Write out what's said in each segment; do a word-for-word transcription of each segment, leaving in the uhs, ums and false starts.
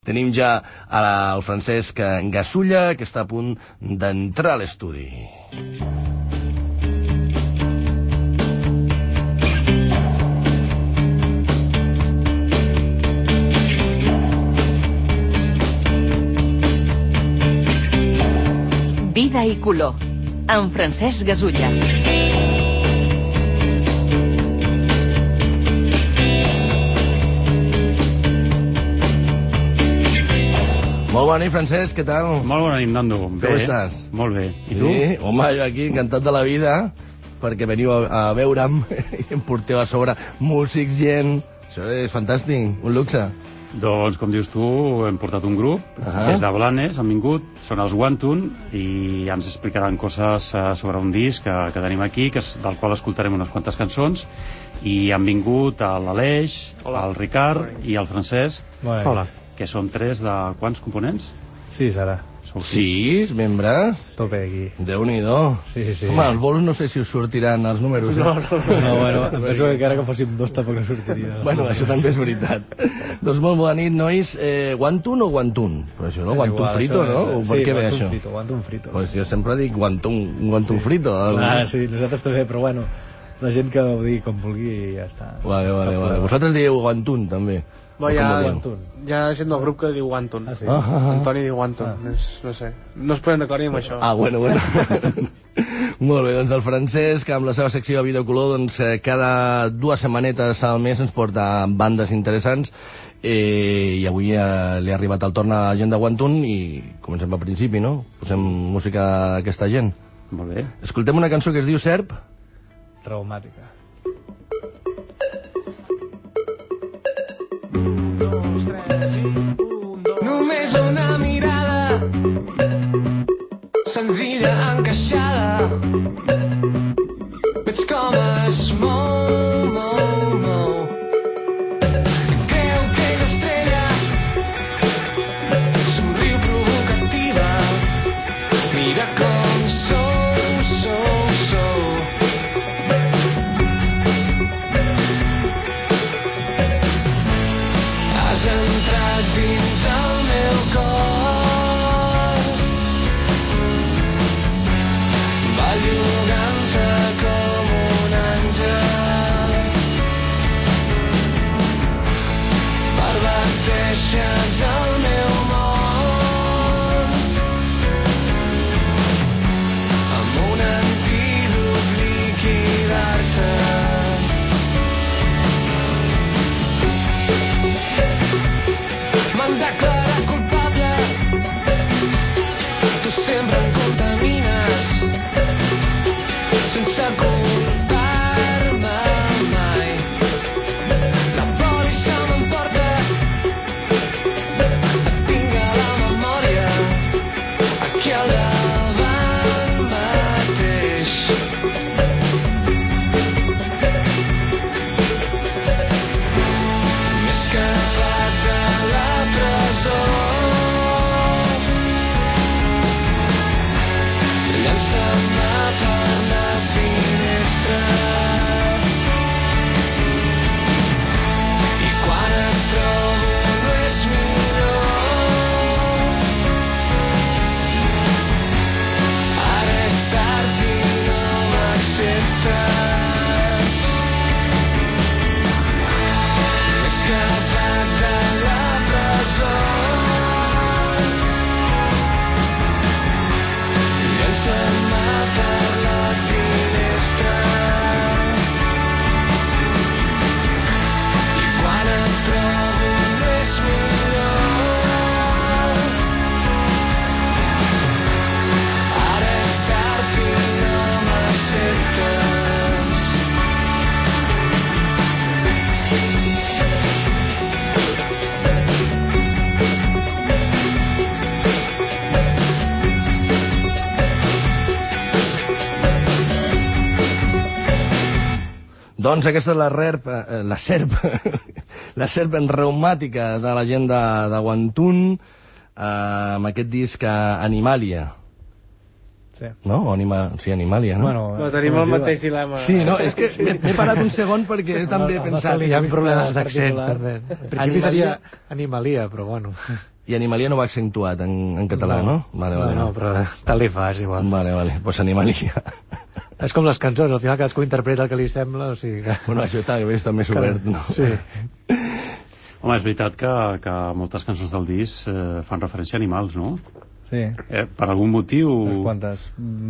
Tenim ja el Francesc Gasulla, que està a punt d'entrar a l'estudi. Vida i color, amb Francesc Gasulla. Molt bona nit, Francesc, què tal? Molt bona nit, Nando. Com estàs? Molt bé. I tu? Sí, home, jo aquí encantat de la vida, perquè veniu a, a veure'm i em porteu a sobre músics, gent... Això és fantàstic, un luxe. Doncs, com dius tu, hem portat un grup, uh-huh. des de Blanes, han vingut, són els Wantun, i ja ens explicaran coses uh, sobre un disc que, que tenim aquí, que, del qual escoltarem unes quantes cançons, i han vingut l'Aleix, el Ricard i el Francesc. Hola. Que són tres de quants components? Sis, ara. Sou sis membres? Tope aquí. Déu-n'hi-do. Sí, sí. Home, els bolos no sé si us sortiran els números. Eh? No, no, no. No, bueno, em penso que encara que fóssim dos tampoc no sortiria. Bueno, això també és veritat. Doncs molt bona nit, nois. Eh, guantun o guantun? Però això no, és guantun igual, frito, això no? és... O per sí, què ve guantun això? frito, guantun frito. Pues jo sempre dic guantun, guantun sí. frito. El... Ah, sí, nosaltres també, però bueno, la gent que ho digui com vulgui i ja està. Vale, vale, vale. Vosaltres dieu guantun, també? Bo, hi, ha, hi ha gent del grup que diu Wantun. Ah, sí? Ah, ah, ah. Antoni diu Wantun. Ah. És, no sé. No es poden d'aclarir amb això. Ah, bueno, bueno. Molt bé, doncs el Francesc, amb la seva secció de videocolor, doncs cada dues setmanetes al mes ens porta bandes interessants, eh, i avui eh, li ha arribat el torn a la gent de Wantun i comencem al principi, no? Posem música a aquesta gent. Molt bé. Escoltem una cançó que es diu Serp. Traumàtica. Dos, tres, i un, dos... Només una mirada senzilla, encaixada, veig com es mou, mou, mou. Creu que és estrella, somriu provocativa, mira com sou, sou, sou. Has entrat dins el meu cor, bellugant-te com un àngel, perverteixes el meu món amb un antídot liquidar-te. M'han declarat culpable, tu sempre em contamines sense culpar-me mai. La pòlissa m'emporta, et tinc a la memòria aquí al davant mateix. M'he escapat de la presó, llançant-me per la finestra, i quan et trobo no és millor. Ara és tard i no m'acceptes. M'he escapat de la presó, llançant-me per la finestra, i quan et trobo no és millor. Ara és tard i no m'acceptes. Doncs aquesta és la rerp, eh, la serp, la serp reumàtica de la gent de, de Wantun, eh, amb aquest disc Animalia. Sí. No? O anima... Sí, Animalia, no? Bueno, No, tenim el mateix dilema. Sí, no, és que m'he m'he parat un segon perquè també he pensat... Hi ha problemes d'accents, particular. també. En principi seria animalia, però bueno. I Animalia no va accentuat en, en català, no? no? Vale, vale, no, no, però tal li fas, igual. Vale, vale, pues Animalia. És com les cançons, al final cadascú interpreta el que li sembla, o sigui que... Bueno, això també està més obert, no? Sí. Home, és veritat que, que moltes cançons del disc eh, fan referència a animals, no? Sí. Eh, per algun motiu... Unes quantes.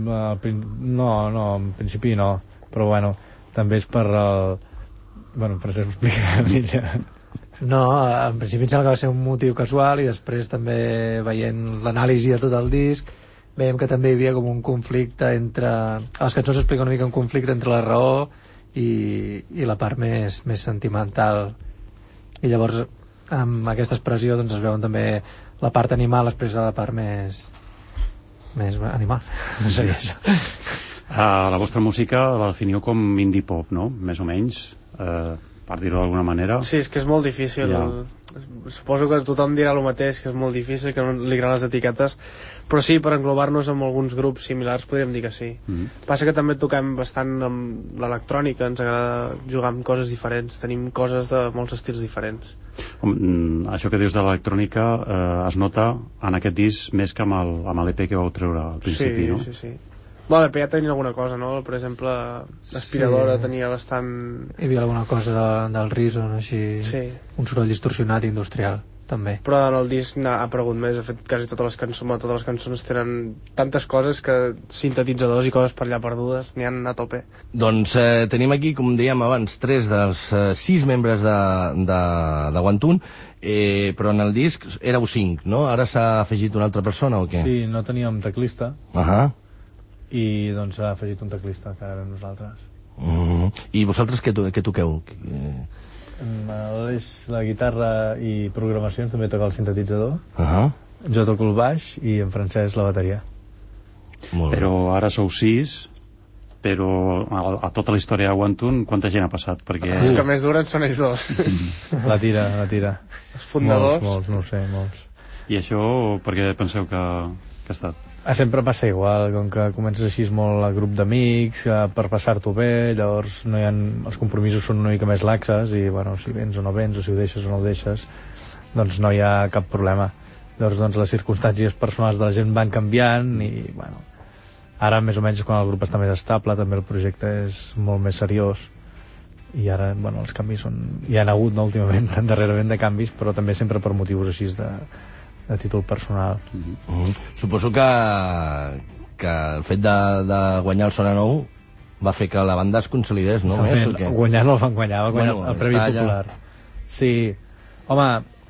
No, no, en principi no. Però bueno, també és per el... Bueno, en Francesc ho explicarà millor. No, en principi em sembla que va ser un motiu casual i després també veient l'anàlisi de tot el disc veiem que també hi havia com un conflicte entre... A les cançons s'explica una mica un conflicte entre la raó i, i la part més, més sentimental. I llavors, amb aquesta expressió, doncs es veuen també la part animal expressa la part més... més animal. No sé això. Uh, la vostra música la definiu com indie pop, no? Més o menys, uh, per dir-ho d'alguna manera. Sí, és que és molt difícil. Ja. Suposo que tothom dirà el mateix, que és molt difícil, que no li agraden les etiquetes, però sí, per englobar-nos amb alguns grups similars podríem dir que sí. Mm-hmm. Passa que també toquem bastant amb l'electrònica, ens agrada jugar amb coses diferents, tenim coses de molts estils diferents. Um, això que dius de l'electrònica eh, es nota en aquest disc més que amb el, amb l'E P que vau treure al principi, sí, no? Sí, sí, sí. Bueno, l'E P ja tenia alguna cosa, no? Per exemple, l'aspiradora sí. Tenia bastant... Hi havia alguna cosa de, del Reason, així... Sí. Un soroll distorsionat industrial, també. Però en el disc ha aparegut més, de fet, quasi totes les cançons, totes les cançons tenen tantes coses que sintetitzadors i coses per allà perdudes, n'hi han a tope. Doncs eh, tenim aquí, com dèiem abans, tres dels eh, sis membres de, de, de Wantun, eh, però en el disc éreu cinc, no? Ara s'ha afegit una altra persona o què? Sí, no teníem teclista. Ahà. Uh-huh. I doncs s'ha afegit un teclista que ara nosaltres. Mm-hmm. I vosaltres què, to què toqueu? L'Aleix la guitarra i programacions, també toca el sintetitzador. Uh-huh. Jo toco el baix i en Francesc la bateria. Molt però bé. Ara sou sis, però a, a tota la història de Wantun quanta gent ha passat? Perquè... Els que més duren són ells dos. La tira, la tira. Els fundadors. Molts, molts, no ho sé, molts. I això per què penseu que, que ha estat? Sempre passa igual, com que comences així molt a grup d'amics, per passar-t'ho bé, llavors no hi ha, els compromisos són una mica més laxes i bueno, si vens o no vens, o si ho deixes o no ho deixes, doncs no hi ha cap problema. Llavors doncs, les circumstàncies personals de la gent van canviant i bueno, ara més o menys quan el grup està més estable també el projecte és molt més seriós i ara bueno, els canvis són... hi ha hagut no, últimament, darrerament de canvis, però també sempre per motius així de de títol personal. Mm-hmm. Mm-hmm. Suposo que, que el fet de, de guanyar el Sona Nou va fer que la banda es consolidés, no? Més, o què? Guanyar no el van guanyar, va guanyar bueno, el Premi Popular. Sí, home,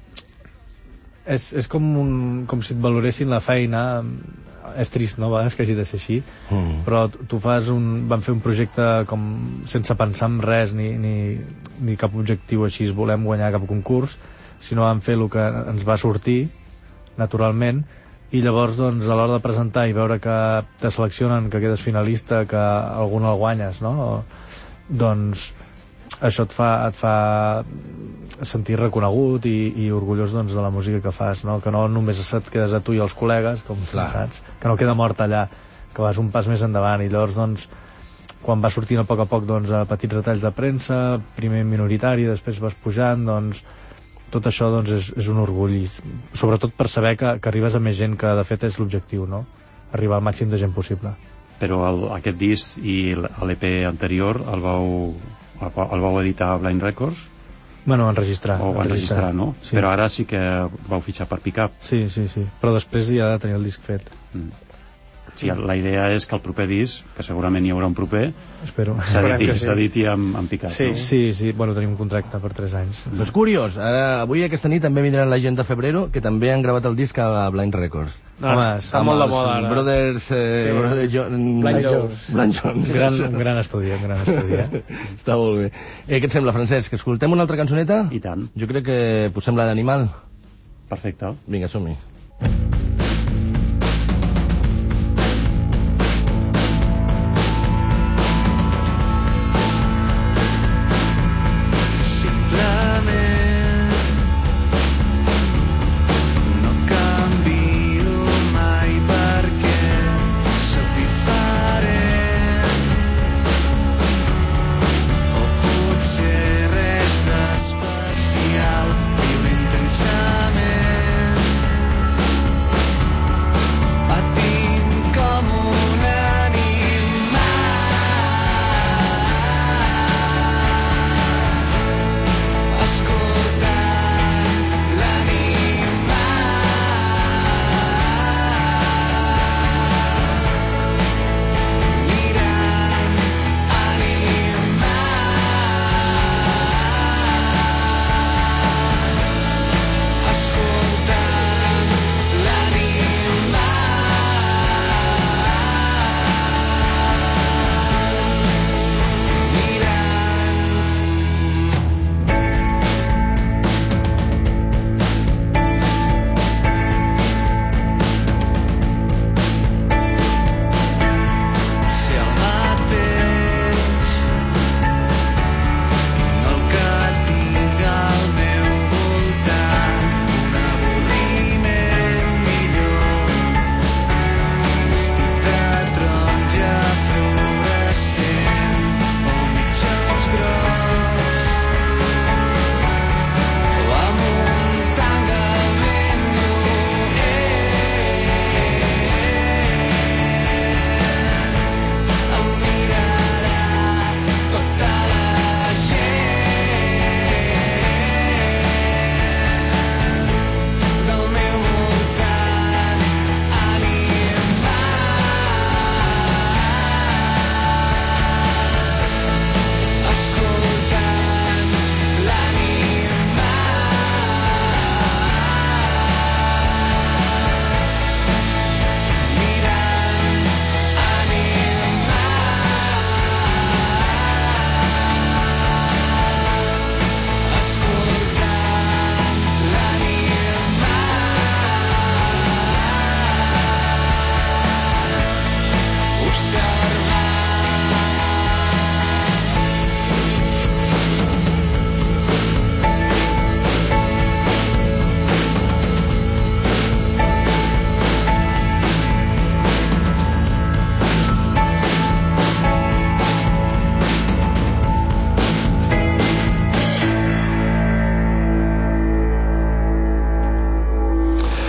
és, és com, un, com si et valoressin la feina, és trist, no?, a vegades que hagi de ser així, mm. però tu fas un... van fer un projecte com sense pensar en res, ni, ni, ni cap objectiu així, volem guanyar cap concurs, sinó vam fer el que ens va sortir, naturalment, i llavors doncs, a l'hora de presentar i veure que te seleccionen, que quedes finalista, que algun el guanyes, no? Doncs això et fa, et fa sentir reconegut i, i orgullós doncs, de la música que fas, no? Que no només et quedes a tu i als col·legues, com saps, que no queda mort allà, que vas un pas més endavant, i llavors doncs, quan va sortint a poc a poc doncs, a petits retalls de premsa, primer minoritari, després vas pujant, doncs tot això doncs, és, és un orgull, sobretot per saber que, que arribes a més gent, que de fet és l'objectiu, no? Arribar al màxim de gent possible. Però el, aquest disc i l'E P anterior el vau, el vau editar a Blind Records? Bueno, enregistrar. O enregistrar, no? Sí. Però ara sí que vau fitxar per Pickup. Sí, sí, sí. Però després ja ha de tenir el disc fet. Mm. Sí, la idea és que el proper disc, que segurament hi haurà un proper, espero, s'editi amb, amb Pickup. Sí, no? sí, sí, bueno, tenim un contracte per tres anys. Mm. És curiós, ara, avui aquesta nit també vindran la gent de Febrero, que també han gravat el disc a Blind Records. No, Home, està molt de moda ara. Brothers... Eh, sí. Brother John... Blind Jones. Blind Jones. Gran, un gran estudi, un gran estudi. Eh? Està molt bé. Eh, què et sembla, Francesc? Escoltem una altra cançoneta? I tant. Jo crec que posem la d'Animal. Perfecte. Vinga, som-hi.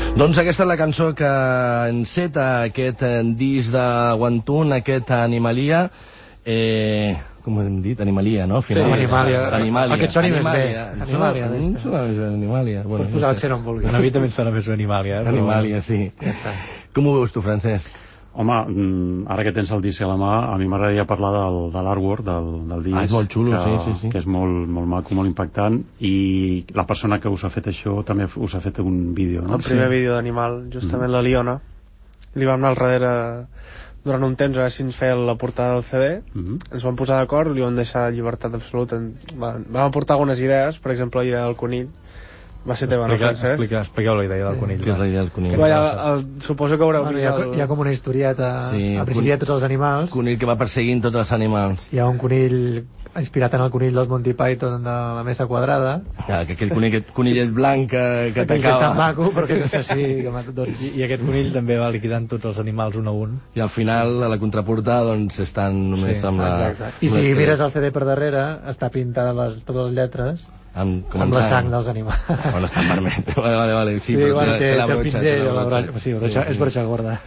Doncs aquesta és la cançó que enceta aquest eh, disc de Guantun, aquest Animalia. Eh, com ho hem dit? Animalia, no? Al final. Sí, Animalia. Animalia. Aquest soni més bé. Animalia. Animalia. Animalia. Pots posar l'accent on vulguis. A mi també em sona més Animalia. Eh? Animalia, sí. Ja està. Com ho veus tu, Francesc? Home, ara que tens el disc a la mà, a mi m'agradaria parlar del, de l'artwork, del, del disc. Ah, és molt xulo, que, sí, sí, sí. Que és molt, molt maco, molt impactant, i la persona que us ha fet això també us ha fet un vídeo, no? El primer sí. vídeo d'Animal, justament mm. la Liona. Li vam anar al darrere durant un temps a veure si ens feia la portada del C D. Mm -hmm. Ens vam posar d'acord, li vam deixar llibertat absoluta. Vam aportar algunes idees, per exemple la idea del conill. Va ser teva, no, Francesc? Explica, expliqueu la idea del conill. Què és la idea del conill? Bueno, ja, el, suposo que haureu bueno, vist hi, ha, el... hi ha com una historieta sí, al principi de tots els animals. Conill que va perseguint tots els animals. Hi ha un conill inspirat en el conill dels Monty Python de la Mesa Quadrada. Ja, que aquell conill, aquest conillet blanc que, que t'acaba... Que és tan maco, però que és assassí. Que mata tots. I, I aquest conill també va liquidant tots els animals un a un. I al final, a la contraportada, doncs, estan només sí, amb la... Exacte. I si que... mires el C D per darrere, està pintada les, totes les lletres amb, com amb la sang dels animals. Bueno, està permet. Vale, vale, vale. Sí, sí però bueno, té, la té el broxa, pinzell, la la broxa. broxa. Sí, broxa, sí, és broxa gorda.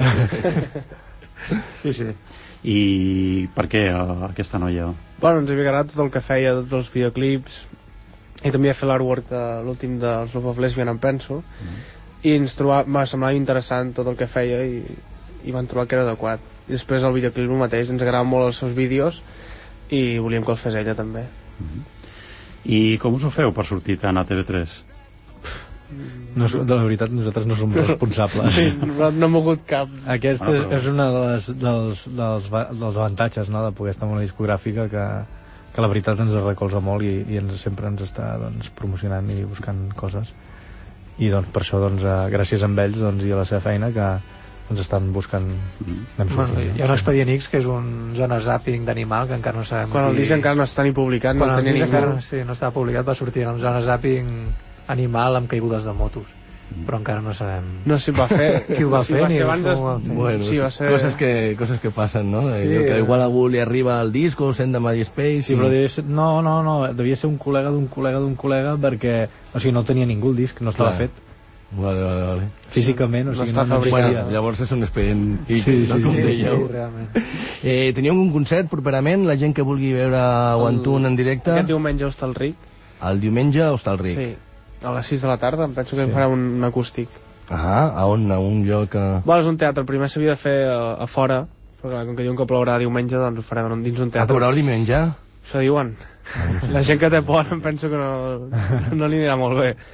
Sí, sí. I per què uh, aquesta noia? Bueno, ens havia agradat tot el que feia, tots els videoclips, i també a fer l'artwork de l'últim dels Love of Lesbian, em penso, mm. i ens trobava, m'ha semblat interessant tot el que feia i, i van trobar que era adequat. I després el videoclip el mateix, ens agraden molt els seus vídeos i volíem que els fes ella també. Mm. I com us ho feu per sortir tant a T V tres? No, de la veritat, nosaltres no som responsables. Sí, no, no hem mogut cap. Aquest és, és un dels, dels, dels, dels avantatges, no?, de poder estar en una discogràfica que, que la veritat ens recolza molt i, i ens, sempre ens està doncs, promocionant i buscant coses. I doncs, per això, doncs, gràcies a ells doncs, i a la seva feina que ens estan buscant anem sortint. Bueno, hi ha un Expedient X que és un zona zapping d'animal que encara no sabem. Quan el disc encara no està ni publicat, no el tenia ningú. Encara, sí, no estava publicat, va sortir en un zona zapping animal amb caigudes de motos, però encara no sabem. No sé si va fer. Qui ho va si fer va ni ser com abans ho van fer. Bueno, sí, va ser... coses, que, coses que passen, no? Sí, que igual a algú li arriba el disc o sent de MySpace. Sí, i... però devia ser, no, no, no, devia ser un col·lega d'un col·lega d'un col·lega perquè, o sigui, no tenia ningú el disc, no estava Clar. fet. Vale, vale, vale. Físicament, o no sigui, està no, no bueno, llavors és un expedient X, sí, sí, no? Com Sí, sí, dèieu. realment. Eh, teníeu un concert properament, la gent que vulgui veure Guantun en directe? Aquest diumenge a Hostalric. El diumenge a Hostalric. Sí, a les sis de la tarda, em penso que Sí. en farà un, un acústic. Ah, a on? A un lloc... A... Bueno, és un teatre, primer s'havia de fer a, a fora, però clar, com que diuen que plourà diumenge, doncs ho farem dins un A teatre. veure el diumenge? Això diuen. La gent que té por em penso que no, no li anirà molt bé.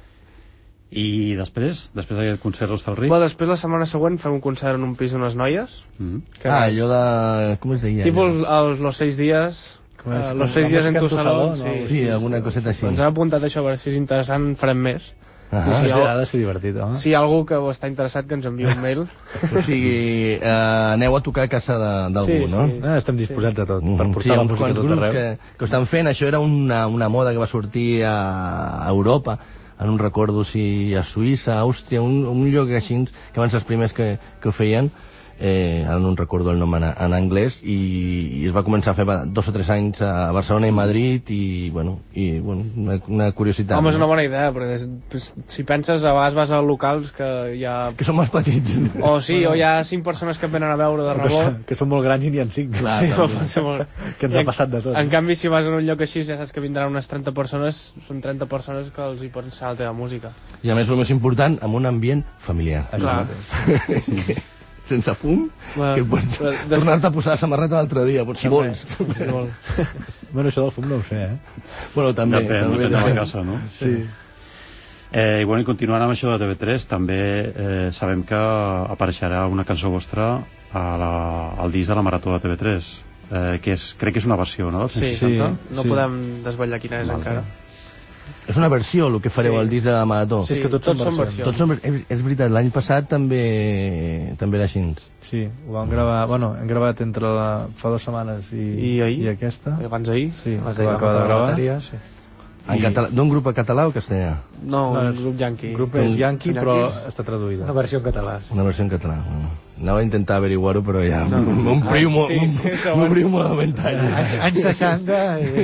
I després, després d'aquest concert a Hostalric? Bueno, després la setmana següent fem un concert en un pis d'unes noies. Mm. Que Ah, és allò de... Com es deia? Tipus allò? els, los seis dies... Com és? Uh, los seis La dies en música tu en tu saló. saló, no? Sí, Sí, alguna coseta així. Ens hem apuntat això, a veure si és interessant, farem més. Ah, I Sí, si, ha de ser divertit, home. si hi ha algú que està interessat, que ens enviï un mail. o sigui, eh, aneu a tocar a casa de- d'algú, Sí, no? sí. Ah, estem disposats a tot, Mhm. per Sí, portar la uns música a quants tot grups arreu. que, que ho estan fent. Això era una, una moda que va sortir a, a Europa, en un recordo si a Suïssa, a Àustria, un, un lloc així, que van ser els primers que, que ho feien, eh, ara no en recordo el nom en, en anglès, i, i es va començar a fer va, dos o tres anys a Barcelona i Madrid, i, bueno, i, bueno una, una curiositat. Home, és una no? bona idea, perquè des, pues, si penses, a vegades vas a locals que hi ha... Que són més petits. O sí, o hi ha cinc persones que et venen a veure de Que, rebot. són- que són molt grans i n'hi ha cinc. Clar, Sí, també. pot ser molt... Que ens ha passat de tot. En canvi, si vas a un lloc així, ja saps que vindran unes trenta persones, són trenta persones que els hi pots ensenyar la teva música. I a més, el més important, amb un ambient familiar. Això Clar. mateix. Sí, sí. Sense fum, Bueno, que pots però des- tornar-te a posar la samarreta l'altre dia, pots, si vols. Sí, molt. Bueno, això del fum no ho sé, eh? Bueno, també. Depèn, també, depèn de la també. casa, no? Sí. Eh, I, bueno, i continuant amb això de T V tres, també eh, sabem que apareixerà una cançó vostra a la, al disc de la Marató de T V tres, eh, que és, crec que és una versió, no? Sí, Sí, no, no sí. podem desvetllar quina és Vale. encara. És una versió, el que fareu Sí. al disc de la Marató. Sí, és que tots són versions. versions. Tots són, és, és veritat, l'any passat també també era així. Sí, ho vam gravar, bueno, hem gravat entre la, fa dues setmanes i, I ahir? i aquesta. Abans d'ahir? Sí, Abans que d'ahir va vam acabar de acabar la gravar. bateria, sí. En català, d'un grup a català o castellà? No, No, un és- grup yankee. El grup és Són Yankee, però yanquis? està traduïda. Una versió en català, sí. Una versió en català. Bueno, anava a intentar averiguar-ho, però ja m'ompliu Ah, molt, sí, sí, m'om- segons. m'ompliu molt la ventall. Anys seixanta, i un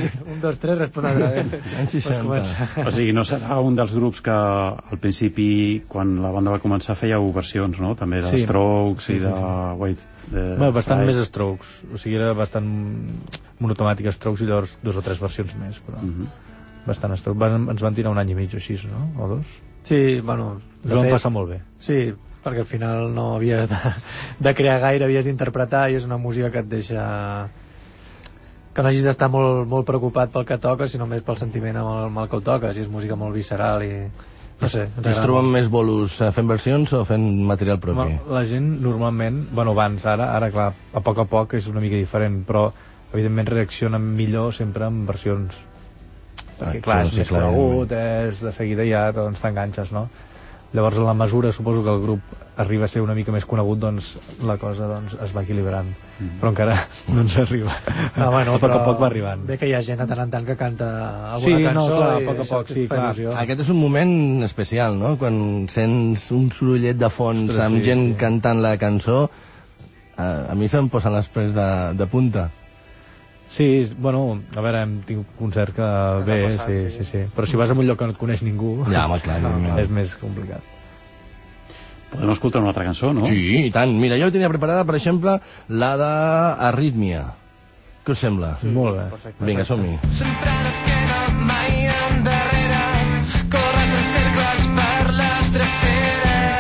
dos, tres, respon otra vez. Anys seixanta. O sigui, no serà un dels grups que al principi, quan la banda va començar, fèieu versions, no? També de Sí. Strokes Sí, i sí, de... Wait, de Bueno, bastant Styles. més Strokes, o sigui, era bastant monotomàtic Strokes i llavors dos o tres versions més, però Mhm. bastant Strokes. Van, ens van tirar un any i mig o així, no? O dos? Sí, bueno... Ens ho vam passar molt bé. Sí, perquè al final no havies de, de crear gaire, havies d'interpretar i és una música que et deixa... que no hagis d'estar molt, molt preocupat pel que toques, sinó més pel sentiment amb el, amb el que ho toques, i és música molt visceral i... no sé, ens Es agrada troben molt. més bolos eh, fent versions o fent material propi? Bueno, la gent normalment, bueno, abans, ara, ara clar, a poc a poc és una mica diferent, però evidentment reaccionen millor sempre en versions. Perquè Ah, clar, això és sí, més clar, conegut, és de seguida ja doncs t'enganxes, no? Llavors, en la mesura, suposo que el grup arriba a ser una mica més conegut, doncs la cosa doncs, es va equilibrant. Mm. Però encara no ens arriba. No, bueno, a poc però a poc va arribant. Bé que hi ha gent a tant en tant que canta Sí, alguna no, cançó clar, a i poc a això poc, et sí, fa clar. il·lusió. Aquest és un moment especial, no? Quan sents un sorollet de fons Ostres, amb sí, gent sí. cantant la cançó, a, a mi se'm posen les pèls de, de punta. Sí, és- bueno, a veure, hem tingut concert que bé, passat, sí, sí. sí, sí. Però si vas a un lloc que no et coneix ningú, Ja, home, clar, evidentment. és més complicat. Podem escoltar una altra cançó, no? Sí, i tant. Mira, jo tenia preparada, per exemple, la d'Arrítmia. Què us sembla? Sí, molt bé. Vinga, som-hi. Sempre d'esquena, mai endarrere, corres en cercles per les dreceres.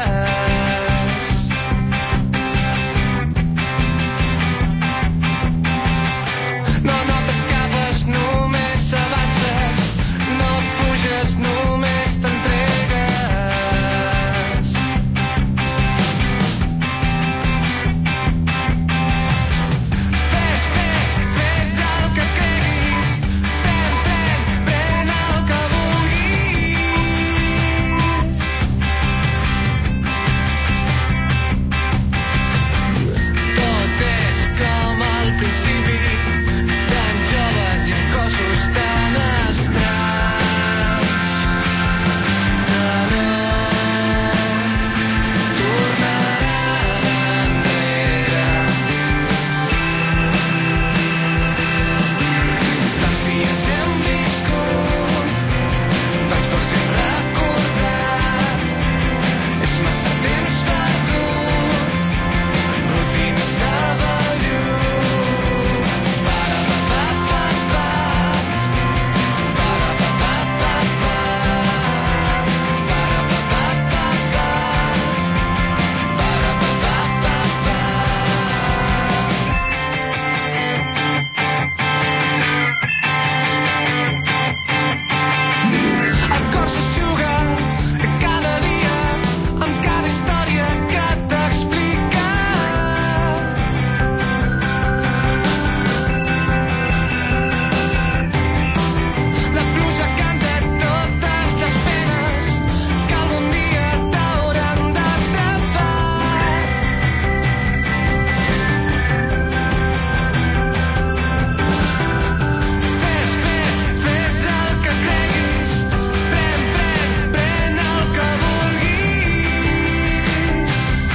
No notes capes, només avances, no fuges, només t'entregues. Fes, fes, fes el que creguis, pren, pren, pren el que vulguis. Tot és com al principi, tan joves i amb cossos tan estranys, que no tornaran enrere. Tants dies hem viscut, tants per sempre recordar. És massa temps perdut, rutines de vellut. Para pa pa pa pa, para pa pa pa pa, para pa pa pa pa, para pa pa pa pa. El cor s'eixuga cada dia amb cada història que t'explica. La pluja canta totes les penes que algun dia t'hauran d'atrapar. Fes, fes, fes el que creguis, pren, pren, pren el que vulguis.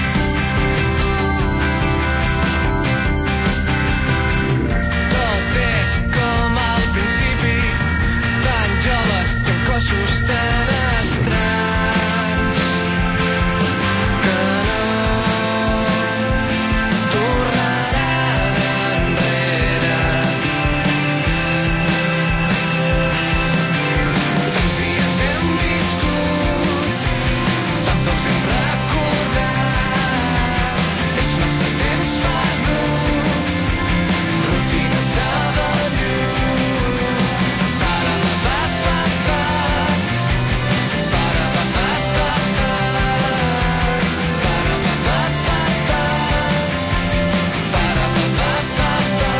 Tot és com al principi, tan joves i amb cossos tan estranys, que no tornaran enrere. Tants dies hem viscut, tan pocs hem recordat. És massa temps perdut, rutines de vellut. Para pa pa pa pa, para pa pa pa pa, para pa pa pa pa, para pa pa pa pa.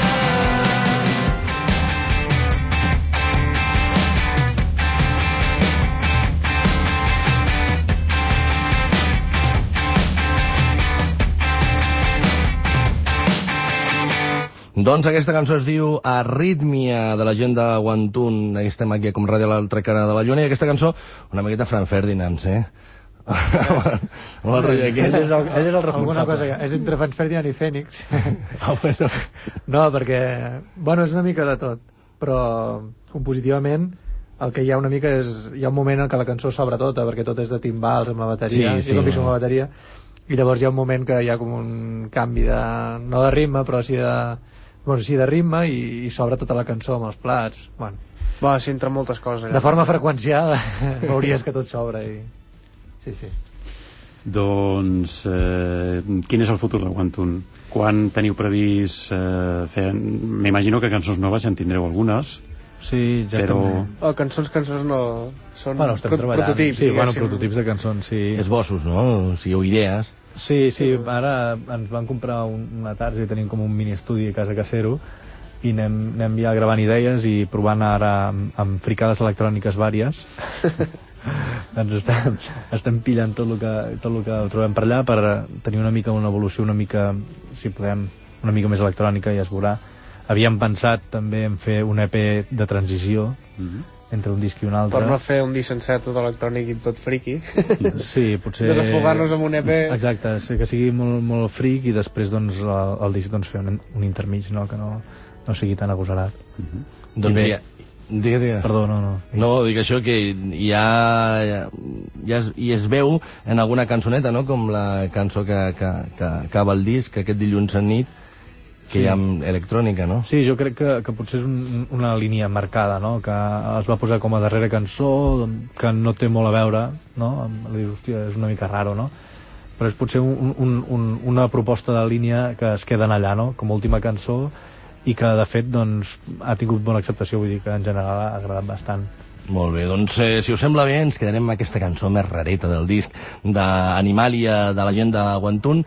Doncs aquesta cançó es diu Arrítmia, de la gent de Guantun. Estem aquí com ràdio a l'altra cara de la lluna. I aquesta cançó, una miqueta Franz Ferdinand, eh? Amb el rotllo Ell aquest. és el, ell és el Alguna responsable. cosa que, és entre Franz Ferdinand i Fènix. Ah, bueno. No, perquè... Bueno, és una mica de tot. però compositivament el que hi ha una mica és... Hi ha un moment en què la cançó s'obre tota, perquè tot és de timbals amb la bateria, Sí, sí. jo no fixo amb la bateria, i llavors hi ha un moment que hi ha com un canvi de... no de ritme, però sí de... Bueno, sí de ritme, i, i s'obre tota la cançó amb els plats. Bueno, Va, sí, entre moltes coses. Allà. de forma freqüencial veuries que tot s'obre i... Sí, sí. Doncs, eh, quin és el futur de Quantum? Quan teniu previst eh, fer... M'imagino que cançons noves ja en tindreu algunes, Sí, ja però... estem... Oh, cançons, cançons no... Són Bueno, estem pro- treballant. prototips, sí, bueno, diguéssim. prototips de cançons, sí. Esbossos, no? O sigui, o idees. Sí, sí, ara ens van comprar un, una tarja i tenim com un mini estudi a casa casero i anem, anem ja gravant idees i provant ara amb, amb fricades electròniques vàries. Ens estem, estem pillant tot el, que, tot el que trobem per allà per tenir una mica una evolució una mica, si podem, una mica més electrònica, i es veurà. Havíem pensat també en fer un E P de transició Mhm. entre un disc i un altre. Per no fer un disc sencer tot electrònic i tot friqui. Sí, potser... Desafogar-nos amb un E P. Exacte, sí, que sigui molt, molt fric i després doncs, el, el disc doncs, fer un, un intermig, no? Que no, no sigui tan agosarat. Doncs bé. ja... Digues, digues. Perdó, no, no. No, dic això que ja, ja, ja es, i es veu en alguna cançoneta, no? Com la cançó que, que, que acaba el disc, aquest dilluns a nit, que Sí. hi ha amb electrònica, no? Sí, jo crec que, que potser és un, una línia marcada, no? Que es va posar com a darrera cançó, que no té molt a veure, no? Amb- Dius, hòstia, és una mica raro, no? Però és potser un, un, un, una proposta de línia que es queda allà, no? Com a última cançó, i que de fet doncs, ha tingut bona acceptació, vull dir que en general ha agradat bastant. Molt bé, doncs eh, si us sembla bé ens quedarem amb aquesta cançó més rareta del disc d'Animalia de la gent de Guantún.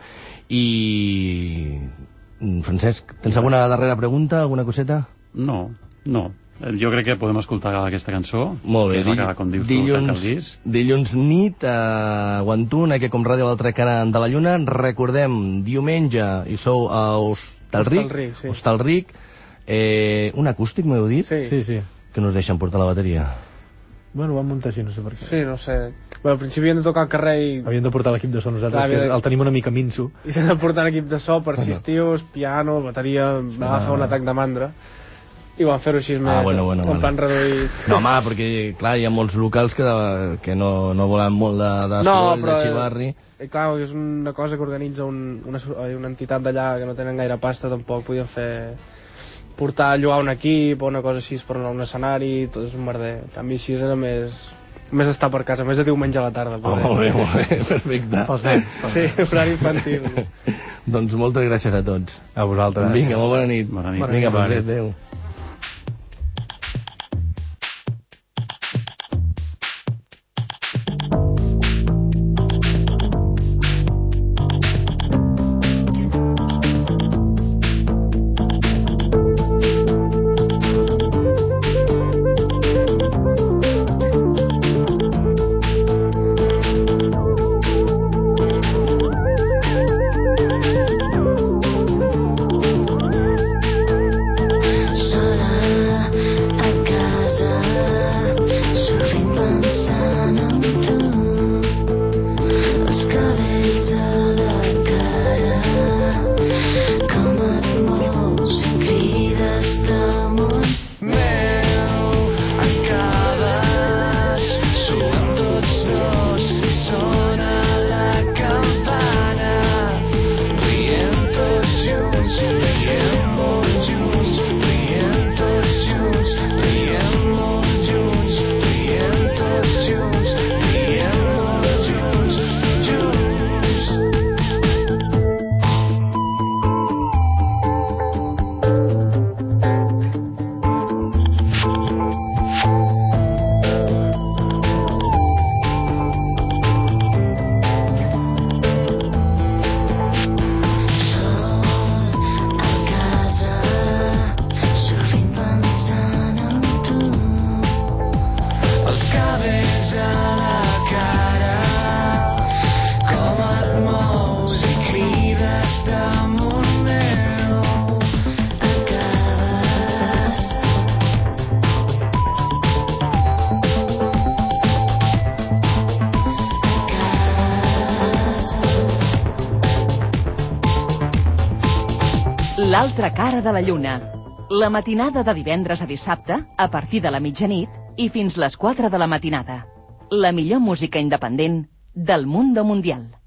I Francesc, tens alguna darrera pregunta, alguna coseta? No, no. Eh, Jo crec que podem escoltar aquesta cançó, Molt bé, que és la que, com dius tu, tanca el dilluns, disc. dilluns nit a Guantún, aquí com ràdio a l'altra cara de la lluna. Recordem, diumenge hi sou a Hostalric, Hostalric, sí. Hostalric, eh, un acústic, m'heu dit? Sí. Sí, sí. Que no us deixen portar la bateria. Bueno, ho vam muntar així, no sé per què. Sí, no sé. Bé, al principi hem de tocar al carrer i, Havíem de portar l'equip de so nosaltres, Clar, que és, havia de- el tenim una mica minso. i s'ha de portar l'equip de so per sis tios, piano, bateria, va agafar un atac de mandra i van fer-ho així més, Ah, bueno, bueno, en vale. plan reduït. No, home, perquè, clar, hi ha molts locals que, que no, no volen molt de, de soroll, de xivarri. Eh, clar, és una cosa que organitza un, una, una entitat d'allà que no tenen gaire pasta, tampoc podien fer portar, llogar un equip o una cosa així per anar a un escenari, tot és un merder. En canvi, així era més, més estar per casa, més de diumenge a la tarda. Oh, molt bé, molt bé, perfecte. Pels nens. Sí, horari infantil. Doncs moltes gràcies a tots. A vosaltres. Vinga, molt bona nit. Bona nit. Vinga, Bona Francesc, nit. adéu. Sola a casa, sovint pensant en tu, els cabells a la cara, com et mous i crides damunt meu. Acabes suant tots dos i sona la campana, rient tots junts, rient molt junts, rient tots junts, rient molt junts, rient tots junts, rient molt junts, junts. Sol a casa, sovint pensant en tu, els cabells a la cara, com et mous i crides damunt meu. Acabes acabes L'altra cara de la lluna. La matinada de divendres a dissabte, a partir de la mitjanit i fins les quatre de la matinada. La millor música independent del mundo mundial.